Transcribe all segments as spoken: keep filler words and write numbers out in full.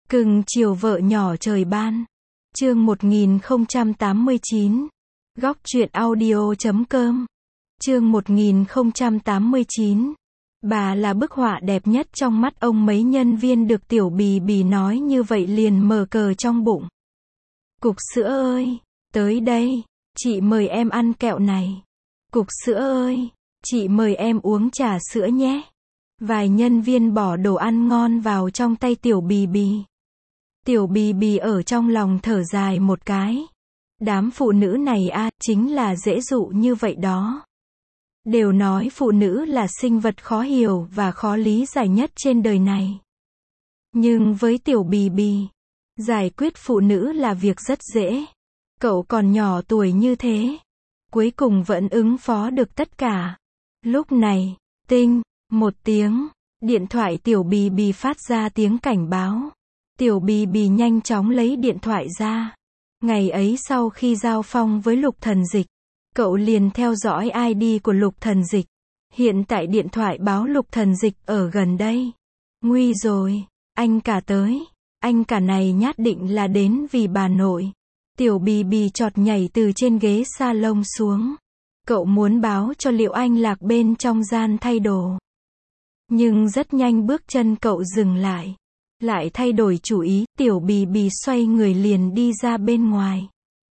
Cưng chiều vợ nhỏ trời ban. Chương một nghìn không trăm tám mươi chín. Góc truyện audio chấm com. Chương một nghìn không trăm tám mươi chín. Bà là bức họa đẹp nhất trong mắt ông. Mấy nhân viên được Tiểu Bì Bì nói như vậy liền mở cờ trong bụng. Cục sữa ơi, tới đây, chị mời em ăn kẹo này. Cục sữa ơi, chị mời em uống trà sữa nhé. Vài nhân viên bỏ đồ ăn ngon vào trong tay Tiểu Bì Bì. Tiểu Bì Bì ở trong lòng thở dài một cái. Đám phụ nữ này a, chính là dễ dụ như vậy đó. Đều nói phụ nữ là sinh vật khó hiểu và khó lý giải nhất trên đời này. Nhưng với Tiểu Bì Bì, giải quyết phụ nữ là việc rất dễ. Cậu còn nhỏ tuổi như thế, cuối cùng vẫn ứng phó được tất cả. Lúc này, tinh, một tiếng, điện thoại Tiểu Bì Bì phát ra tiếng cảnh báo. Tiểu Bì Bì nhanh chóng lấy điện thoại ra. Ngày ấy sau khi giao phong với Lục Thần Dịch, cậu liền theo dõi i đê của Lục Thần Dịch. Hiện tại điện thoại báo Lục Thần Dịch ở gần đây. Nguy rồi, anh cả tới. Anh cả này nhất định là đến vì bà nội. Tiểu Bì Bì chọt nhảy từ trên ghế salon xuống. Cậu muốn báo cho Liệu Anh Lạc bên trong gian thay đồ. Nhưng rất nhanh bước chân cậu dừng lại. Lại thay đổi chủ ý, Tiểu Bì Bì xoay người liền đi ra bên ngoài.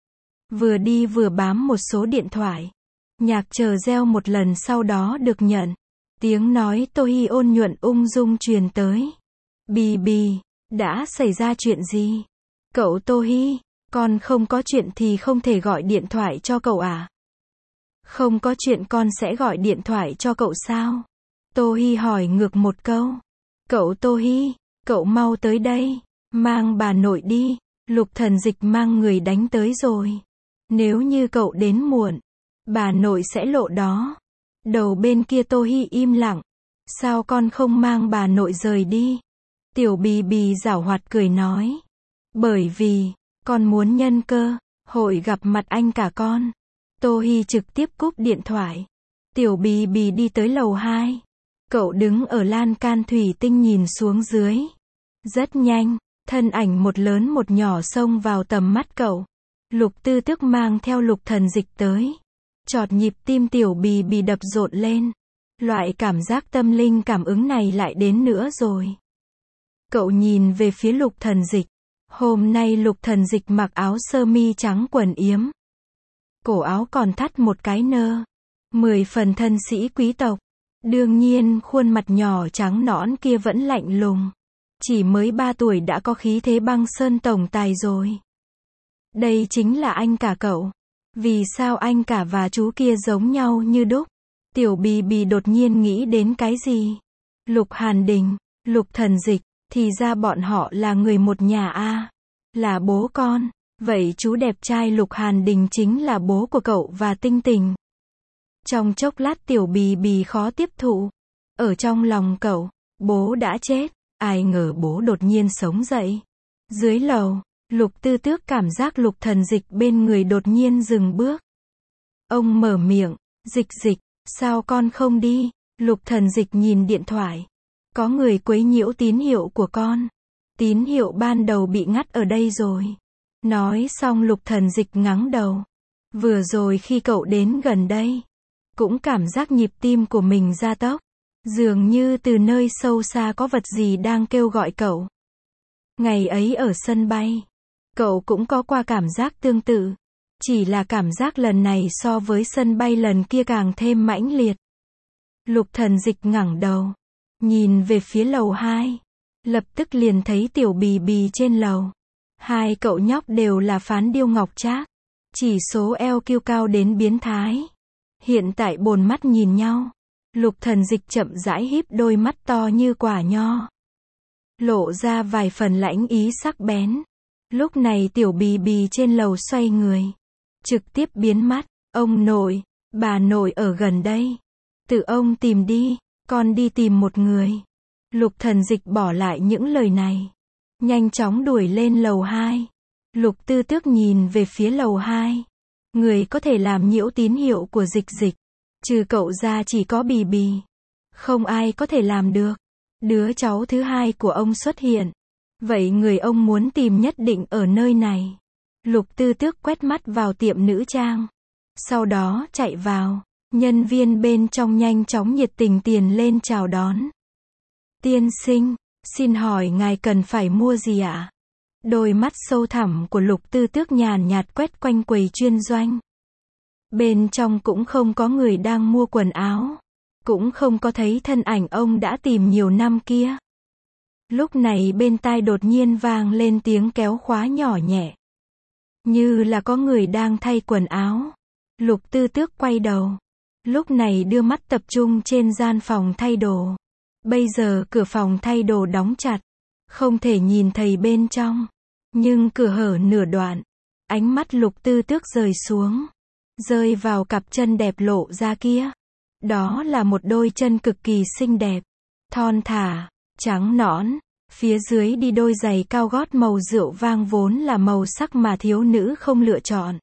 Vừa đi vừa bám một số điện thoại. Nhạc chờ reo một lần sau đó được nhận. Tiếng nói Tô Hi ôn nhuận ung dung truyền tới. Bì Bì, đã xảy ra chuyện gì? Cậu Tô Hi, con không có chuyện thì không thể gọi điện thoại cho cậu à? Không có chuyện con sẽ gọi điện thoại cho cậu sao? Tô Hi hỏi ngược một câu. Cậu Tô Hi, cậu mau tới đây, mang bà nội đi, Lục Thần Dịch mang người đánh tới rồi. Nếu như cậu đến muộn, bà nội sẽ lộ đó. Đầu bên kia Tô Hi im lặng. Sao con không mang bà nội rời đi? Tiểu Bì Bì giảo hoạt cười nói. Bởi vì, con muốn nhân cơ, hội gặp mặt anh cả con. Tô Hi trực tiếp cúp điện thoại. Tiểu Bì Bì đi tới lầu hai. Cậu đứng ở lan can thủy tinh nhìn xuống dưới. Rất nhanh, thân ảnh một lớn một nhỏ xông vào tầm mắt cậu. Lục Tư Tước mang theo Lục Thần Dịch tới. Chọt nhịp tim Tiểu Bì Bì đập rộn lên. Loại cảm giác tâm linh cảm ứng này lại đến nữa rồi. Cậu nhìn về phía Lục Thần Dịch. Hôm nay Lục Thần Dịch mặc áo sơ mi trắng quần yếm. Cổ áo còn thắt một cái nơ. Mười phần thân sĩ quý tộc. Đương nhiên khuôn mặt nhỏ trắng nõn kia vẫn lạnh lùng. Chỉ mới ba tuổi đã có khí thế băng sơn tổng tài rồi. Đây chính là anh cả cậu. Vì sao anh cả và chú kia giống nhau như đúc? Tiểu Bì Bì đột nhiên nghĩ đến cái gì? Lục Hàn Đình, Lục Thần Dịch, thì ra bọn họ là người một nhà a, à, là bố con. Vậy chú đẹp trai Lục Hàn Đình chính là bố của cậu và Tinh Tình. Trong chốc lát Tiểu Bì Bì khó tiếp thụ. Ở trong lòng cậu, bố đã chết. Ai ngờ bố đột nhiên sống dậy. Dưới lầu, Lục Tư Tước cảm giác Lục Thần Dịch bên người đột nhiên dừng bước. Ông mở miệng, Dịch Dịch, sao con không đi? Lục Thần Dịch nhìn điện thoại. Có người quấy nhiễu tín hiệu của con. Tín hiệu ban đầu bị ngắt ở đây rồi. Nói xong Lục Thần Dịch ngắng đầu. Vừa rồi khi cậu đến gần đây, cũng cảm giác nhịp tim của mình gia tốc. Dường như từ nơi sâu xa có vật gì đang kêu gọi cậu. Ngày ấy ở sân bay, cậu cũng có qua cảm giác tương tự. Chỉ là cảm giác lần này so với sân bay lần kia càng thêm mãnh liệt. Lục Thần Dịch ngẩng đầu, nhìn về phía lầu hai. Lập tức liền thấy Tiểu Bì Bì trên lầu. Hai cậu nhóc đều là phán điêu ngọc trác. Chỉ số i kiu cao đến biến thái. Hiện tại bồn mắt nhìn nhau. Lục Thần Dịch chậm rãi híp đôi mắt to như quả nho. Lộ ra vài phần lãnh ý sắc bén. Lúc này Tiểu Bì Bì trên lầu xoay người. Trực tiếp biến mắt. Ông nội, bà nội ở gần đây. Tự ông tìm đi, con đi tìm một người. Lục Thần Dịch bỏ lại những lời này. Nhanh chóng đuổi lên lầu hai. Lục Tư Tước nhìn về phía lầu hai. Người có thể làm nhiễu tín hiệu của Dịch Dịch. Trừ cậu ra chỉ có Bì Bì. Không ai có thể làm được. Đứa cháu thứ hai của ông xuất hiện. Vậy người ông muốn tìm nhất định ở nơi này. Lục Tư Tước quét mắt vào tiệm nữ trang. Sau đó chạy vào. Nhân viên bên trong nhanh chóng nhiệt tình tiền lên chào đón. Tiên sinh, xin hỏi ngài cần phải mua gì ạ? Đôi mắt sâu thẳm của Lục Tư Tước nhàn nhạt quét quanh quầy chuyên doanh. Bên trong cũng không có người đang mua quần áo. Cũng không có thấy thân ảnh ông đã tìm nhiều năm kia. Lúc này bên tai đột nhiên vang lên tiếng kéo khóa nhỏ nhẹ. Như là có người đang thay quần áo. Lục Tư Tước quay đầu. Lúc này đưa mắt tập trung trên gian phòng thay đồ. Bây giờ cửa phòng thay đồ đóng chặt. Không thể nhìn thấy bên trong. Nhưng cửa hở nửa đoạn. Ánh mắt Lục Tư Tước rời xuống. Rơi vào cặp chân đẹp lộ ra kia. Đó là một đôi chân cực kỳ xinh đẹp. Thon thả, trắng nõn. Phía dưới đi đôi giày cao gót màu rượu vang vốn là màu sắc mà thiếu nữ không lựa chọn.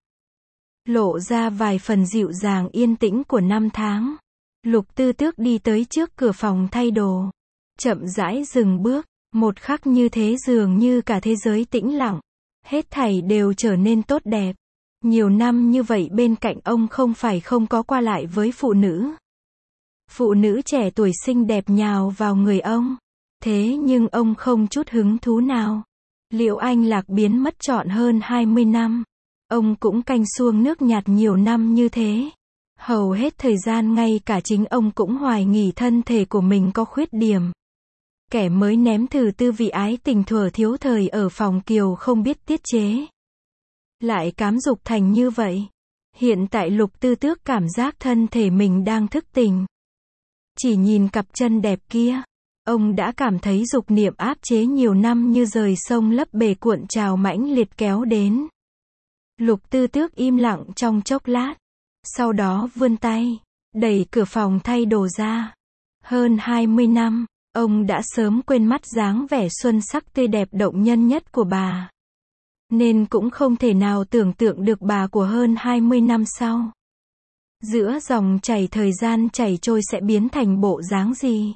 Lộ ra vài phần dịu dàng yên tĩnh của năm tháng. Lục Tư Tước đi tới trước cửa phòng thay đồ. Chậm rãi dừng bước. Một khắc như thế dường như cả thế giới tĩnh lặng. Hết thảy đều trở nên tốt đẹp. Nhiều năm như vậy bên cạnh ông không phải không có qua lại với phụ nữ. Phụ nữ trẻ tuổi xinh đẹp nhào vào người ông. Thế nhưng ông không chút hứng thú nào. Liệu Anh Lạc biến mất trọn hơn hai mươi năm. Ông cũng canh xuông nước nhạt nhiều năm như thế. Hầu hết thời gian ngay cả chính ông cũng hoài nghi thân thể của mình có khuyết điểm. Kẻ mới nếm thử tư vị ái tình thuở thiếu thời ở phòng kiều không biết tiết chế. Lại cám dục thành như vậy. Hiện tại Lục Tư Tước cảm giác thân thể mình đang thức tỉnh. Chỉ nhìn cặp chân đẹp kia. Ông đã cảm thấy dục niệm áp chế nhiều năm như rời sông lấp bể cuộn trào mãnh liệt kéo đến. Lục Tư Tước im lặng trong chốc lát. Sau đó vươn tay. Đẩy cửa phòng thay đồ ra. Hơn hai mươi năm. Ông đã sớm quên mất dáng vẻ xuân sắc tươi đẹp động nhân nhất của bà. Nên cũng không thể nào tưởng tượng được bà của hơn hai mươi năm sau. Giữa dòng chảy thời gian chảy trôi sẽ biến thành bộ dáng gì?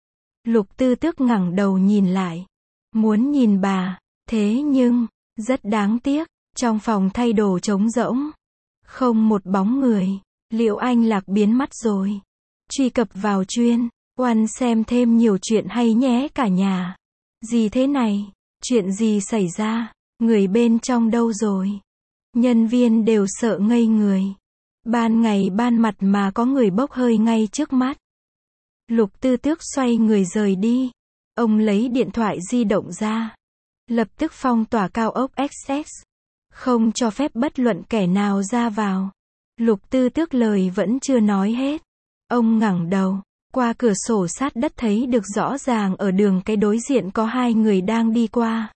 Lục Tư Tước ngẩng đầu nhìn lại. Muốn nhìn bà. Thế nhưng, rất đáng tiếc, trong phòng thay đồ trống rỗng. Không một bóng người. Liệu Anh Lạc biến mất rồi? Truy cập vào chuyên Oan xem thêm nhiều chuyện hay nhé cả nhà. Gì thế này? Chuyện gì xảy ra? Người bên trong đâu rồi? Nhân viên đều sợ ngây người. Ban ngày ban mặt mà có người bốc hơi ngay trước mắt. Lục Tư Tước xoay người rời đi. Ông lấy điện thoại di động ra. Lập tức phong tỏa cao ốc ích ét. Không cho phép bất luận kẻ nào ra vào. Lục Tư Tước lời vẫn chưa nói hết. Ông ngẩng đầu. Qua cửa sổ sát đất thấy được rõ ràng ở đường cái đối diện có hai người đang đi qua.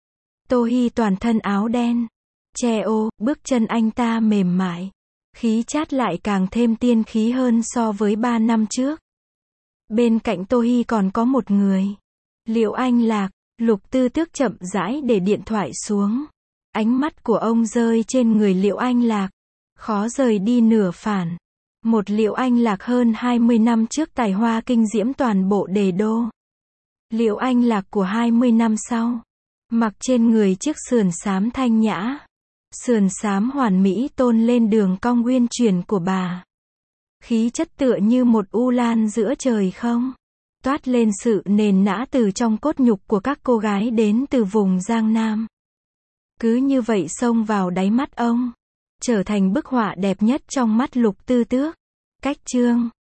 Tô Hi toàn thân áo đen. Che ô, bước chân anh ta mềm mại. Khí chát lại càng thêm tiên khí hơn so với ba năm trước. Bên cạnh Tô Hi còn có một người. Liệu Anh Lạc? Lục Tư Tước chậm rãi để điện thoại xuống. Ánh mắt của ông rơi trên người Liệu Anh Lạc. Khó rời đi nửa phản. Một Liệu Anh Lạc hơn hai mươi năm trước tài hoa kinh diễm toàn bộ Đề Đô. Liệu Anh Lạc của hai mươi năm sau. Mặc trên người chiếc sườn xám thanh nhã. Sườn xám hoàn mỹ tôn lên đường cong uyên chuyển của bà. Khí chất tựa như một u lan giữa trời không. Toát lên sự nền nã từ trong cốt nhục của các cô gái đến từ vùng Giang Nam. Cứ như vậy xông vào đáy mắt ông. Trở thành bức họa đẹp nhất trong mắt Lục Tư Tước. Cách chương